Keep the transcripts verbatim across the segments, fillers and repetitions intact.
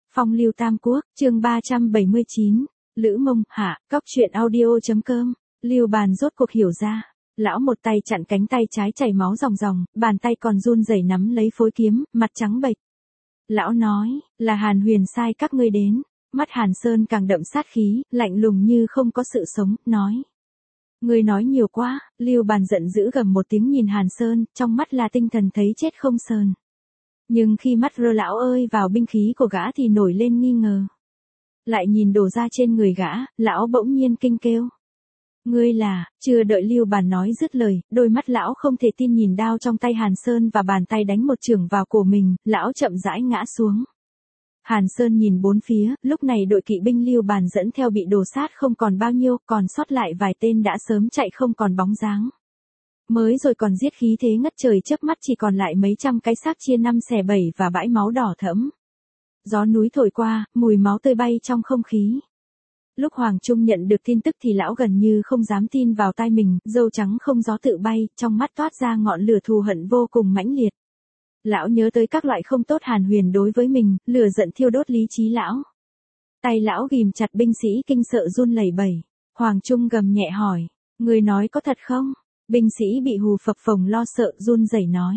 Phong lưu Tam Quốc, chương ba trăm bảy mươi chín, Lữ Mông, hạ, cóc truyện audio.com, Lưu Bàn rốt cuộc hiểu ra. Lão một tay chặn cánh tay trái chảy máu ròng ròng, bàn tay còn run rẩy nắm lấy phối kiếm, mặt trắng bệch. Lão nói, là Hàn Huyền sai các ngươi đến. Mắt Hàn Sơn càng đậm sát khí, lạnh lùng như không có sự sống, nói. Ngươi nói nhiều quá. Lưu Bàn giận dữ gầm một tiếng nhìn Hàn Sơn, trong mắt là tinh thần thấy chết không sờn. Nhưng khi mắt rơ lão ơi vào binh khí của gã thì nổi lên nghi ngờ. Lại nhìn đổ ra trên người gã, lão bỗng nhiên kinh kêu. Ngươi là, chưa đợi Lưu Bàn nói dứt lời, đôi mắt lão không thể tin nhìn đao trong tay Hàn Sơn và bàn tay đánh một chưởng vào cổ mình, lão chậm rãi ngã xuống. Hàn Sơn nhìn bốn phía, lúc này đội kỵ binh Lưu Bàn dẫn theo bị đổ sát không còn bao nhiêu, còn sót lại vài tên đã sớm chạy không còn bóng dáng. Mới rồi còn giết khí thế ngất trời chớp mắt chỉ còn lại mấy trăm cái xác chia năm xẻ bảy và bãi máu đỏ thẫm. Gió núi thổi qua, mùi máu tươi bay trong không khí. Lúc Hoàng Trung nhận được tin tức thì lão gần như không dám tin vào tai mình, râu trắng không gió tự bay, trong mắt toát ra ngọn lửa thù hận vô cùng mãnh liệt. Lão nhớ tới các loại không tốt Hàn Huyền đối với mình, lửa giận thiêu đốt lý trí lão. Tay lão ghìm chặt binh sĩ kinh sợ run lẩy bẩy. Hoàng Trung gầm nhẹ hỏi, người nói có thật không? Binh sĩ bị hù phập phồng lo sợ run rẩy nói.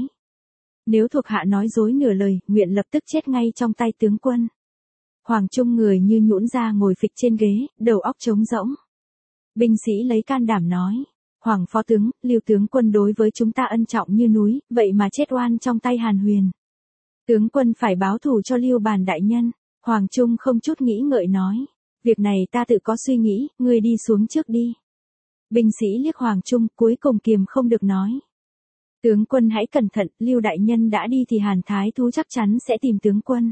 Nếu thuộc hạ nói dối nửa lời, nguyện lập tức chết ngay trong tay tướng quân. Hoàng Trung người như nhũn ra ngồi phịch trên ghế, đầu óc trống rỗng. Binh sĩ lấy can đảm nói. Hoàng phó tướng, Lưu tướng quân đối với chúng ta ân trọng như núi, vậy mà chết oan trong tay Hàn Huyền. Tướng quân phải báo thù cho Lưu Bàn đại nhân. Hoàng Trung không chút nghĩ ngợi nói. Việc này ta tự có suy nghĩ, ngươi đi xuống trước đi. Binh sĩ liếc Hoàng Trung, cuối cùng kiềm không được nói. Tướng quân hãy cẩn thận, Lưu đại nhân đã đi thì Hàn Thái Thú chắc chắn sẽ tìm tướng quân.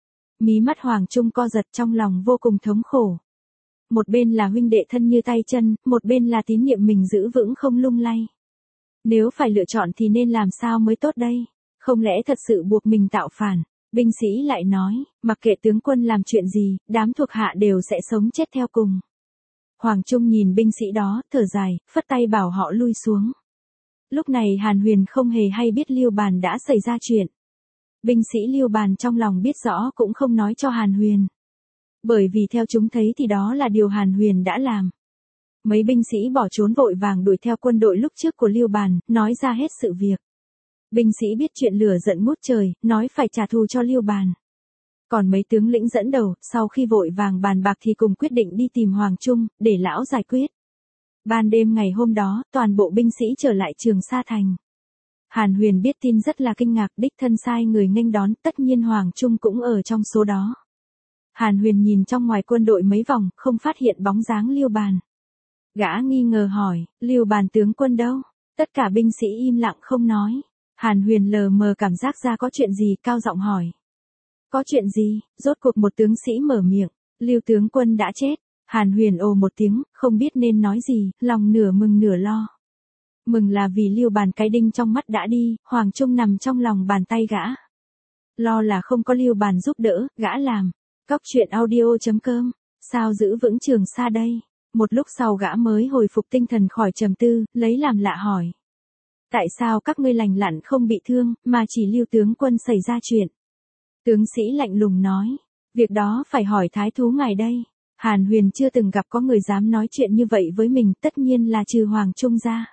Mí mắt Hoàng Trung co giật trong lòng vô cùng thống khổ. Một bên là huynh đệ thân như tay chân, một bên là tín niệm mình giữ vững không lung lay. Nếu phải lựa chọn thì nên làm sao mới tốt đây? Không lẽ thật sự buộc mình tạo phản? Binh sĩ lại nói, mặc kệ tướng quân làm chuyện gì, đám thuộc hạ đều sẽ sống chết theo cùng. Hoàng Trung nhìn binh sĩ đó, thở dài, phất tay bảo họ lui xuống. Lúc này Hàn Huyền không hề hay biết Lưu Bàn đã xảy ra chuyện. Binh sĩ Lưu Bàn trong lòng biết rõ cũng không nói cho Hàn Huyền. Bởi vì theo chúng thấy thì đó là điều Hàn Huyền đã làm. Mấy binh sĩ bỏ trốn vội vàng đuổi theo quân đội lúc trước của Lưu Bàn, nói ra hết sự việc. Binh sĩ biết chuyện lửa giận ngút trời, nói phải trả thù cho Lưu Bàn. Còn mấy tướng lĩnh dẫn đầu, sau khi vội vàng bàn bạc thì cùng quyết định đi tìm Hoàng Trung, để lão giải quyết. Ban đêm ngày hôm đó, toàn bộ binh sĩ trở lại Trường Sa Thành. Hàn Huyền biết tin rất là kinh ngạc, đích thân sai người nghênh đón, tất nhiên Hoàng Trung cũng ở trong số đó. Hàn Huyền nhìn trong ngoài quân đội mấy vòng, không phát hiện bóng dáng Lưu Bàn. Gã nghi ngờ hỏi, Lưu Bàn tướng quân đâu? Tất cả binh sĩ im lặng không nói. Hàn Huyền lờ mờ cảm giác ra có chuyện gì, cao giọng hỏi. Có chuyện gì? Rốt cuộc một tướng sĩ mở miệng. Lưu tướng quân đã chết. Hàn Huyền ồ một tiếng, không biết nên nói gì, lòng nửa mừng nửa lo. Mừng là vì Lưu Bàn cái đinh trong mắt đã đi, Hoàng Trung nằm trong lòng bàn tay gã. Lo là không có Lưu Bàn giúp đỡ, gã làm. Cóc truyện audio.com, sao giữ vững Trường Sa đây? Một lúc sau gã mới hồi phục tinh thần khỏi trầm tư, lấy làm lạ hỏi. Tại sao các ngươi lành lặn không bị thương, mà chỉ Lưu tướng quân xảy ra chuyện? Tướng sĩ lạnh lùng nói, việc đó phải hỏi Thái Thú ngài đây. Hàn Huyền chưa từng gặp có người dám nói chuyện như vậy với mình, tất nhiên là trừ Hoàng Trung ra.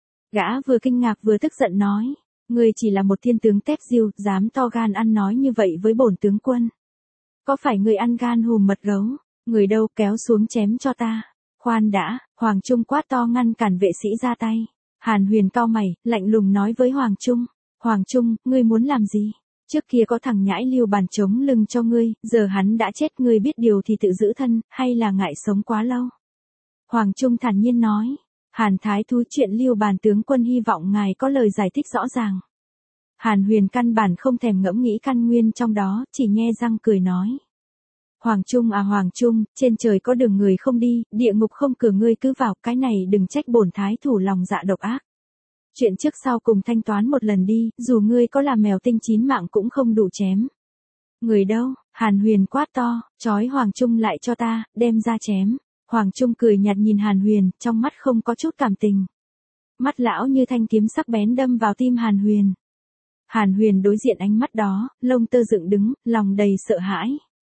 Gã vừa kinh ngạc vừa tức giận nói, ngươi chỉ là một thiên tướng tép diêu, dám to gan ăn nói như vậy với bổn tướng quân. Có phải người ăn gan hùm mật gấu? Người đâu, kéo xuống chém cho ta. Khoan đã, Hoàng Trung quát to ngăn cản vệ sĩ ra tay. Hàn Huyền cau mày, lạnh lùng nói với Hoàng Trung. Hoàng Trung, ngươi muốn làm gì? Trước kia có thằng nhãi Lưu Bàn chống lưng cho ngươi, giờ hắn đã chết, ngươi biết điều thì tự giữ thân, hay là ngại sống quá lâu? Hoàng Trung thản nhiên nói. Hàn Thái Thú, chuyện Lưu Bàn tướng quân hy vọng ngài có lời giải thích rõ ràng. Hàn Huyền căn bản không thèm ngẫm nghĩ căn nguyên trong đó, chỉ nhe răng cười nói. Hoàng Trung à Hoàng Trung, trên trời có đường người không đi, địa ngục không cửa, ngươi cứ vào, cái này đừng trách bổn thái thủ lòng dạ độc ác. Chuyện trước sau cùng thanh toán một lần đi, dù ngươi có là mèo tinh chín mạng cũng không đủ chém. Người đâu? Hàn Huyền quát to, trói Hoàng Trung lại cho ta, đem ra chém. Hoàng Trung cười nhạt nhìn Hàn Huyền, trong mắt không có chút cảm tình. Mắt lão như thanh kiếm sắc bén đâm vào tim Hàn Huyền. Hàn Huyền đối diện ánh mắt đó, lông tơ dựng đứng, lòng đầy sợ hãi.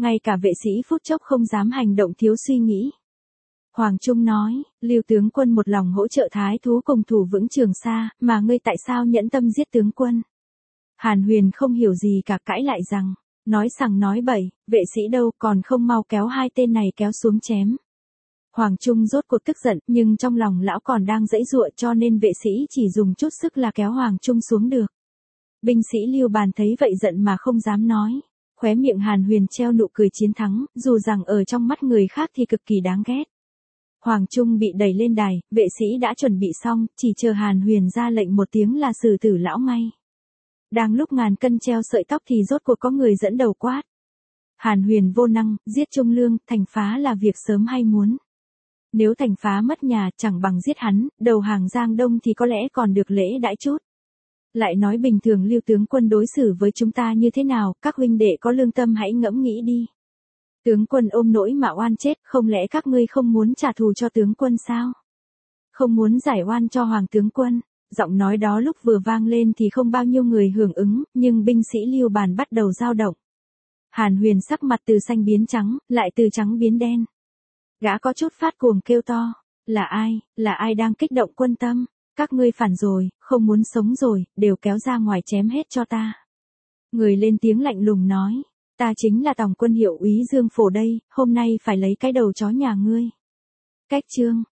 ngay cả vệ sĩ phút chốc không dám hành động thiếu suy nghĩ. Hoàng Trung nói, Lưu tướng quân một lòng hỗ trợ thái thú cùng thủ vững Trường Sa, mà ngươi tại sao nhẫn tâm giết tướng quân? Hàn Huyền không hiểu gì cả, cãi lại rằng, nói sằng nói bậy, vệ sĩ đâu, còn không mau kéo hai tên này kéo xuống chém. Hoàng Trung rốt cuộc tức giận, nhưng trong lòng lão còn đang giãy giụa, cho nên vệ sĩ chỉ dùng chút sức là kéo Hoàng Trung xuống được. Binh sĩ Lưu Bàn thấy vậy giận mà không dám nói. Khóe miệng Hàn Huyền treo nụ cười chiến thắng, dù rằng ở trong mắt người khác thì cực kỳ đáng ghét. Hoàng Trung bị đẩy lên đài, vệ sĩ đã chuẩn bị xong, chỉ chờ Hàn Huyền ra lệnh một tiếng là xử tử lão ngay. Đang lúc ngàn cân treo sợi tóc thì rốt cuộc có người dẫn đầu quát. Hàn Huyền vô năng, giết Trung Lương, Thành Phá là việc sớm hay muốn. Nếu Thành Phá mất nhà chẳng bằng giết hắn, đầu hàng Giang Đông thì có lẽ còn được lễ đãi chút. Lại nói bình thường Lưu tướng quân đối xử với chúng ta như thế nào, các huynh đệ có lương tâm hãy ngẫm nghĩ đi. Tướng quân ôm nỗi mà oan chết, không lẽ các ngươi không muốn trả thù cho tướng quân sao? Không muốn giải oan cho Hoàng tướng quân? Giọng nói đó lúc vừa vang lên thì không bao nhiêu người hưởng ứng, nhưng binh sĩ Lưu Bàn bắt đầu dao động. Hàn Huyền sắc mặt từ xanh biến trắng, lại từ trắng biến đen. Gã có chút phát cuồng kêu to, là ai, là ai đang kích động quân tâm? Các ngươi phản rồi, không muốn sống rồi, đều kéo ra ngoài chém hết cho ta. Người lên tiếng lạnh lùng nói, ta chính là Tòng quân hiệu úy Dương Phổ đây, hôm nay phải lấy cái đầu chó nhà ngươi. Cách chương